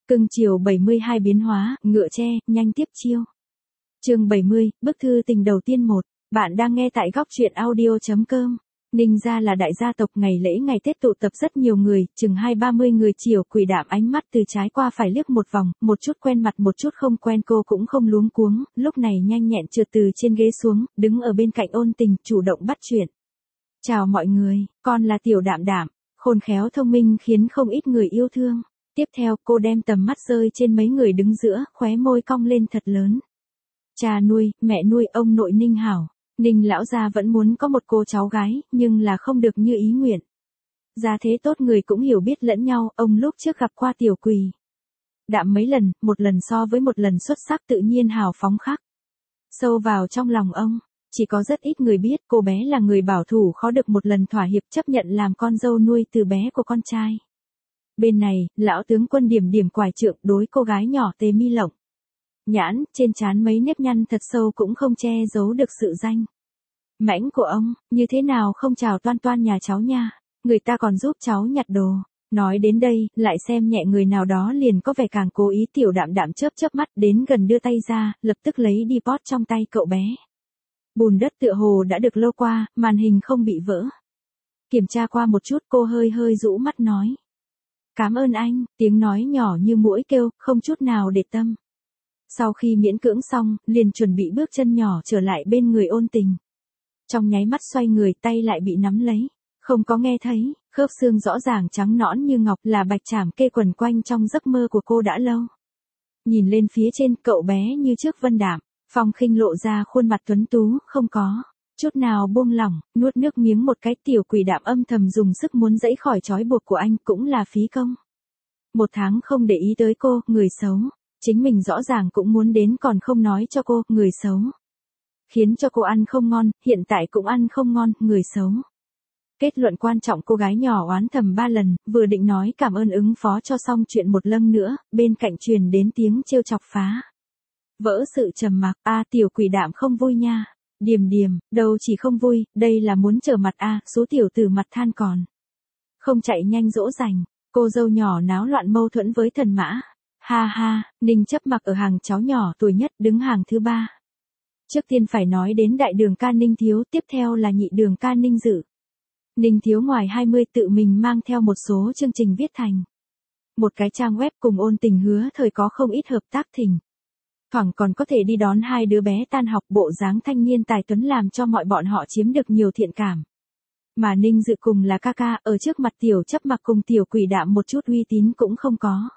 Cưng chiều 72 biến hóa, ngựa tre, nhanh tiếp chiêu. Chương 70, bức thư tình đầu tiên 1. Bạn đang nghe tại góc truyện audio.com. Ninh gia là đại gia tộc, ngày lễ ngày Tết tụ tập rất nhiều người, chừng 20-30 người. Chiều Quỷ Đạm ánh mắt từ trái qua phải liếc một vòng, một chút quen mặt một chút không quen. Cô cũng không luống cuống, lúc này nhanh nhẹn trượt từ trên ghế xuống, đứng ở bên cạnh Ôn Tình, chủ động bắt chuyện. Chào mọi người, con là Tiểu Đạm Đạm, khôn khéo thông minh khiến không ít người yêu thương. Tiếp theo cô đem tầm mắt rơi trên mấy người đứng giữa, khóe môi cong lên thật lớn. Cha nuôi, mẹ nuôi, ông nội Ninh Hảo. Ninh lão gia vẫn muốn có một cô cháu gái, nhưng là không được như ý nguyện. Gia thế tốt người cũng hiểu biết lẫn nhau, ông lúc trước gặp qua Tiểu Quỳ Đạm mấy lần, một lần so với một lần xuất sắc, tự nhiên hào phóng khác. Sâu vào trong lòng ông, chỉ có rất ít người biết cô bé là người bảo thủ, khó được một lần thỏa hiệp chấp nhận làm con dâu nuôi từ bé của con trai. Bên này, lão tướng quân điểm điểm quải trượng đối cô gái nhỏ Tề Mi Lộng. Nhãn, trên trán mấy nếp nhăn thật sâu cũng không che giấu được sự danh mãnh của ông. Như thế nào không chào Toan Toan nhà cháu nha, người ta còn giúp cháu nhặt đồ. Nói đến đây, lại xem nhẹ người nào đó liền có vẻ càng cố ý. Tiểu Đạm Đạm chớp chớp mắt đến gần đưa tay ra, lập tức lấy đi pot trong tay cậu bé. Bùn đất tựa hồ đã được lô qua, màn hình không bị vỡ. Kiểm tra qua một chút, cô hơi rũ mắt nói. Cảm ơn anh, tiếng nói nhỏ như muỗi kêu, không chút nào để tâm. Sau khi miễn cưỡng xong, liền chuẩn bị bước chân nhỏ trở lại bên người Ôn Tình. Trong nháy mắt xoay người, tay lại bị nắm lấy. Không có nghe thấy, khớp xương rõ ràng trắng nõn như ngọc, là bạch trảm kê quần quanh trong giấc mơ của cô đã lâu. Nhìn lên phía trên, cậu bé như trước Vân Đạm, phong khinh lộ ra khuôn mặt tuấn tú, không có chút nào buông lỏng. Nuốt nước miếng một cái, Tiểu Quỷ Đạm âm thầm dùng sức muốn giãy khỏi trói buộc của anh, cũng là phí công. 1 tháng không để ý tới cô, người xấu. Chính mình rõ ràng cũng muốn đến còn không nói cho cô, người xấu. Khiến cho cô ăn không ngon, hiện tại cũng ăn không ngon, người xấu. Kết luận quan trọng, cô gái nhỏ oán thầm 3 lần, vừa định nói cảm ơn ứng phó cho xong chuyện một lần nữa, bên cạnh truyền đến tiếng trêu chọc phá vỡ sự trầm mặc. Tiểu Quỷ Đạm không vui nha. Điềm điềm, đâu chỉ không vui, đây là muốn trở mặt số tiểu tử mặt than còn không chạy nhanh dỗ dành. Cô dâu nhỏ náo loạn mâu thuẫn với Thần Mã. Ha ha, Ninh Chấp Mặc ở hàng cháu nhỏ tuổi nhất, đứng hàng thứ 3. Trước tiên phải nói đến đại đường ca Ninh Thiếu, tiếp theo là nhị đường ca Ninh Dự. Ninh Thiếu ngoài 20 tự mình mang theo một số chương trình viết thành một cái trang web, cùng Ôn Tình hứa thời có không ít hợp tác thỉnh thoảng còn có thể đi đón 2 đứa bé tan học. Bộ dáng thanh niên tài tuấn làm cho mọi bọn họ chiếm được nhiều thiện cảm. Mà Ninh Dự cùng là ca ca, ở trước mặt Tiểu Chấp Mặc cùng Tiểu Quỷ Đạm một chút uy tín cũng không có.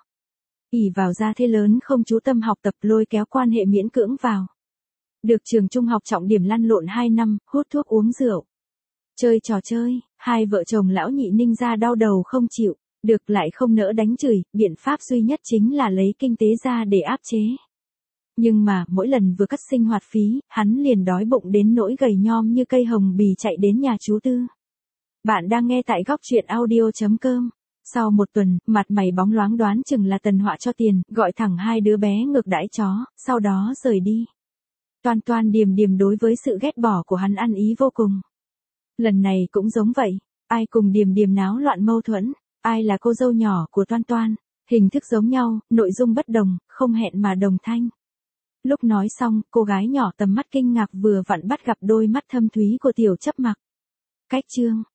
Ỷ vào gia thế lớn không chú tâm học tập, lôi kéo quan hệ miễn cưỡng vào được trường trung học trọng điểm, lăn lộn 2 năm, hút thuốc uống rượu, chơi trò chơi. 2 vợ chồng lão nhị Ninh gia đau đầu không chịu được, lại không nỡ đánh chửi, biện pháp duy nhất chính là lấy kinh tế ra để áp chế. Nhưng mà, mỗi lần vừa cắt sinh hoạt phí, hắn liền đói bụng đến nỗi gầy nhom như cây hồng bì chạy đến nhà chú Tư. Bạn đang nghe tại góc truyện audio.com. Sau 1 tuần, mặt mày bóng loáng, đoán chừng là Tần Họa cho tiền, gọi thẳng 2 đứa bé ngược đãi chó, sau đó rời đi. Toan Toan Điềm Điềm đối với sự ghét bỏ của hắn ăn ý vô cùng. Lần này cũng giống vậy, ai cùng Điềm Điềm náo loạn mâu thuẫn, ai là cô dâu nhỏ của Toan Toan, hình thức giống nhau, nội dung bất đồng, không hẹn mà đồng thanh. Lúc nói xong, cô gái nhỏ tầm mắt kinh ngạc vừa vặn bắt gặp đôi mắt thâm thúy của Tiểu Chấp Mặc. Cách chương,